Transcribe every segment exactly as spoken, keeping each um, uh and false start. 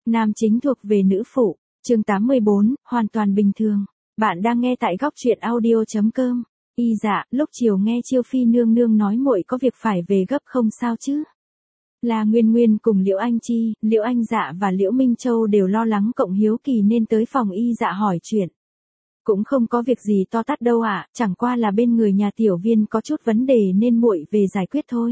Nam chính thuộc về nữ phụ, chương tám mươi bốn, hoàn toàn bình thường. Bạn đang nghe tại góc truyện audio chấm com. Y dạ, lúc chiều nghe Chiêu Phi nương nương nói muội có việc phải về gấp không sao chứ? Là Nguyên Nguyên cùng Liễu Anh Chi, Liễu Anh Dạ và Liễu Minh Châu đều lo lắng cộng hiếu kỳ nên tới phòng Y Dạ hỏi chuyện. Cũng không có việc gì to tát đâu ạ, à, chẳng qua là bên người nhà tiểu viên có chút vấn đề nên muội về giải quyết thôi.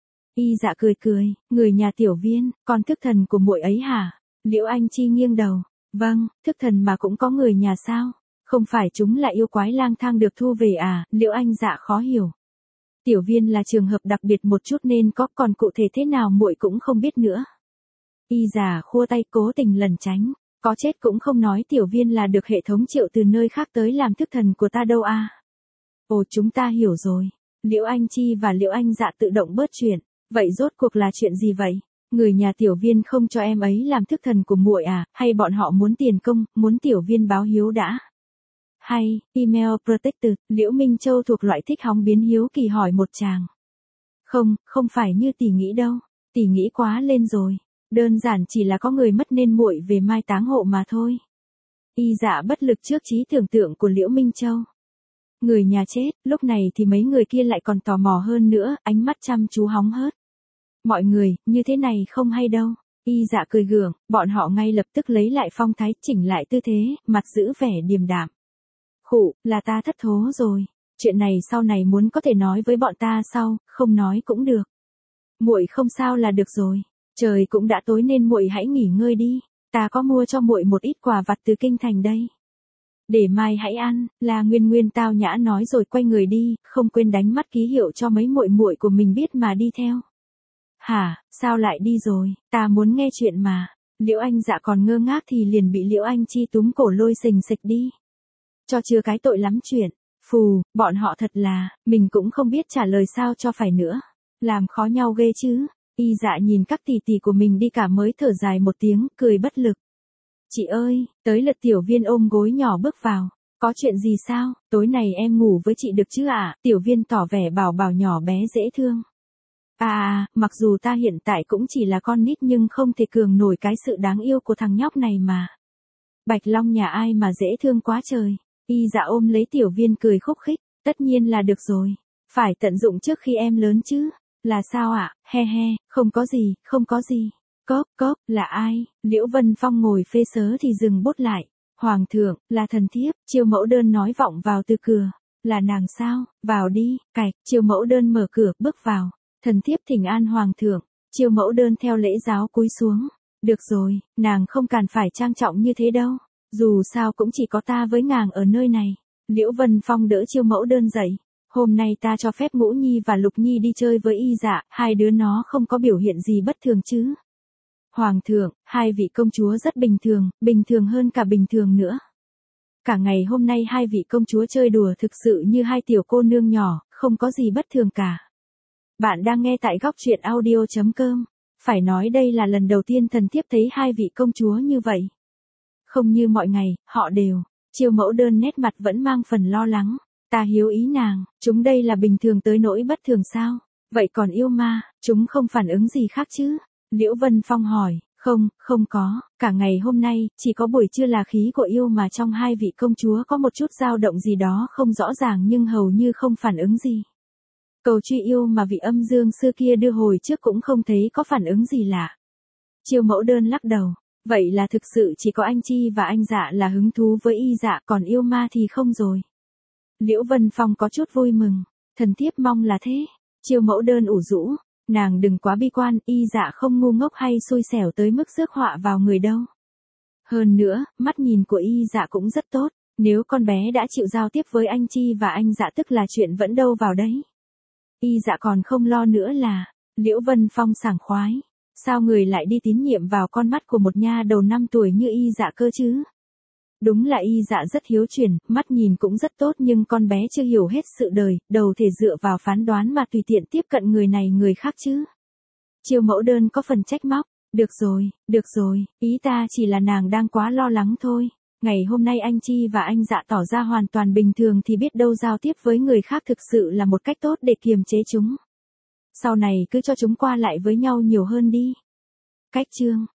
Y Dạ cười cười, người nhà tiểu viên, con thức thần của muội ấy hả? Liễu Anh Chi nghiêng đầu, vâng, thức thần mà cũng có người nhà sao? Không phải chúng là yêu quái lang thang được thu về à? Liễu Anh Dạ khó hiểu. Tiểu viên là trường hợp đặc biệt một chút nên có, còn cụ thể thế nào muội cũng không biết nữa. Y Dạ khua tay cố tình lẩn tránh, có chết cũng không nói tiểu viên là được hệ thống triệu từ nơi khác tới làm thức thần của ta đâu à. Ồ, chúng ta hiểu rồi. Liễu Anh Chi và Liễu Anh Dạ tự động bớt chuyện. Vậy rốt cuộc là chuyện gì vậy? Người nhà tiểu viên không cho em ấy làm thức thần của muội à, hay bọn họ muốn tiền công, muốn tiểu viên báo hiếu đã? Hay, email protected, Liễu Minh Châu thuộc loại thích hóng biến hiếu kỳ hỏi một chàng. Không, không phải như tỷ nghĩ đâu, tỷ nghĩ quá lên rồi, đơn giản chỉ là có người mất nên muội về mai táng hộ mà thôi. Y Dạ bất lực trước trí tưởng tượng của Liễu Minh Châu. Người nhà chết, lúc này thì mấy người kia lại còn tò mò hơn nữa, ánh mắt chăm chú hóng hớt. Mọi người, như thế này không hay đâu. Y Dạ cười gượng, bọn họ ngay lập tức lấy lại phong thái, chỉnh lại tư thế, mặt giữ vẻ điềm đạm. Khụ, là ta thất thố rồi. Chuyện này sau này muốn có thể nói với bọn ta sau, không nói cũng được. Muội không sao là được rồi. Trời cũng đã tối nên muội hãy nghỉ ngơi đi. Ta có mua cho muội một ít quà vặt từ kinh thành đây. Để mai hãy ăn, là Nguyên Nguyên tao nhã nói rồi quay người đi, không quên đánh mắt ký hiệu cho mấy muội muội của mình biết mà đi theo. Hả, sao lại đi rồi, ta muốn nghe chuyện mà. Liễu Anh Dạ còn ngơ ngác thì liền bị Liễu Anh Chi túm cổ lôi xình xịch đi. Cho chưa cái tội lắm chuyện, phù, bọn họ thật là, mình cũng không biết trả lời sao cho phải nữa. Làm khó nhau ghê chứ. Y Dạ nhìn các tỷ tỷ của mình đi cả mới thở dài một tiếng, cười bất lực. Chị ơi, tới lượt tiểu viên ôm gối nhỏ bước vào. Có chuyện gì sao, tối này em ngủ với chị được chứ ạ? À? Tiểu viên tỏ vẻ bảo bảo nhỏ bé dễ thương. À à, mặc dù ta hiện tại cũng chỉ là con nít nhưng không thể cường nổi cái sự đáng yêu của thằng nhóc này mà. Bạch Long nhà ai mà dễ thương quá trời. Y Dạ ôm lấy tiểu viên cười khúc khích, tất nhiên là được rồi. Phải tận dụng trước khi em lớn chứ. Là sao ạ? À? He he, không có gì, không có gì. Cốc, cốc, là ai? Liễu Vân Phong ngồi phê sớ thì dừng bút lại. Hoàng thượng, là thần thiếp, Chiêu Mẫu Đơn nói vọng vào từ cửa. Là nàng sao? Vào đi, cạch, Chiêu Mẫu Đơn mở cửa, bước vào. Thần thiếp thỉnh an Hoàng thượng. Chiêu Mẫu Đơn theo lễ giáo cúi xuống. Được rồi, nàng không cần phải trang trọng như thế đâu. Dù sao cũng chỉ có ta với nàng ở nơi này. Liễu Vân Phong đỡ Chiêu Mẫu Đơn dậy. Hôm nay ta cho phép Ngũ Nhi và Lục Nhi đi chơi với Y Dạ, hai đứa nó không có biểu hiện gì bất thường chứ. Hoàng thượng, hai vị công chúa rất bình thường, bình thường hơn cả bình thường nữa. Cả ngày hôm nay hai vị công chúa chơi đùa thực sự như hai tiểu cô nương nhỏ, không có gì bất thường cả. Bạn đang nghe tại góc truyện audio chấm com. Phải nói đây là lần đầu tiên thần thiếp thấy hai vị công chúa như vậy. Không như mọi ngày, họ đều. Chiêu Mẫu Đơn nét mặt vẫn mang phần lo lắng. Ta hiếu ý nàng, chúng đây là bình thường tới nỗi bất thường sao? Vậy còn yêu ma, chúng không phản ứng gì khác chứ? Liễu Vân Phong hỏi, không, không có, cả ngày hôm nay, chỉ có buổi trưa là khí của yêu mà trong hai vị công chúa có một chút dao động gì đó không rõ ràng nhưng hầu như không phản ứng gì. Cầu truy yêu mà vị âm dương xưa kia đưa hồi trước cũng không thấy có phản ứng gì lạ. Chiêu Mẫu Đơn lắc đầu, vậy là thực sự chỉ có anh Chi và anh Dạ là hứng thú với Y Dạ còn yêu ma thì không rồi. Liễu Vân Phong có chút vui mừng, thần thiếp mong là thế. Chiêu Mẫu Đơn ủ rũ, nàng đừng quá bi quan, Y Dạ không ngu ngốc hay xui xẻo tới mức rước họa vào người đâu. Hơn nữa, mắt nhìn của Y Dạ cũng rất tốt, nếu con bé đã chịu giao tiếp với anh Chi và anh Dạ tức là chuyện vẫn đâu vào đấy. Y Dạ còn không lo nữa là, Liễu Vân Phong sảng khoái, sao người lại đi tín nhiệm vào con mắt của một nha đầu năm tuổi như Y Dạ cơ chứ? Đúng là Y Dạ rất hiếu chuyển, mắt nhìn cũng rất tốt nhưng con bé chưa hiểu hết sự đời, đầu thể dựa vào phán đoán mà tùy tiện tiếp cận người này người khác chứ. Chiêu Mẫu Đơn có phần trách móc, được rồi, được rồi, ý ta chỉ là nàng đang quá lo lắng thôi. Ngày hôm nay anh Chi và anh Dạ tỏ ra hoàn toàn bình thường thì biết đâu giao tiếp với người khác thực sự là một cách tốt để kiềm chế chúng. Sau này cứ cho chúng qua lại với nhau nhiều hơn đi. Cách chương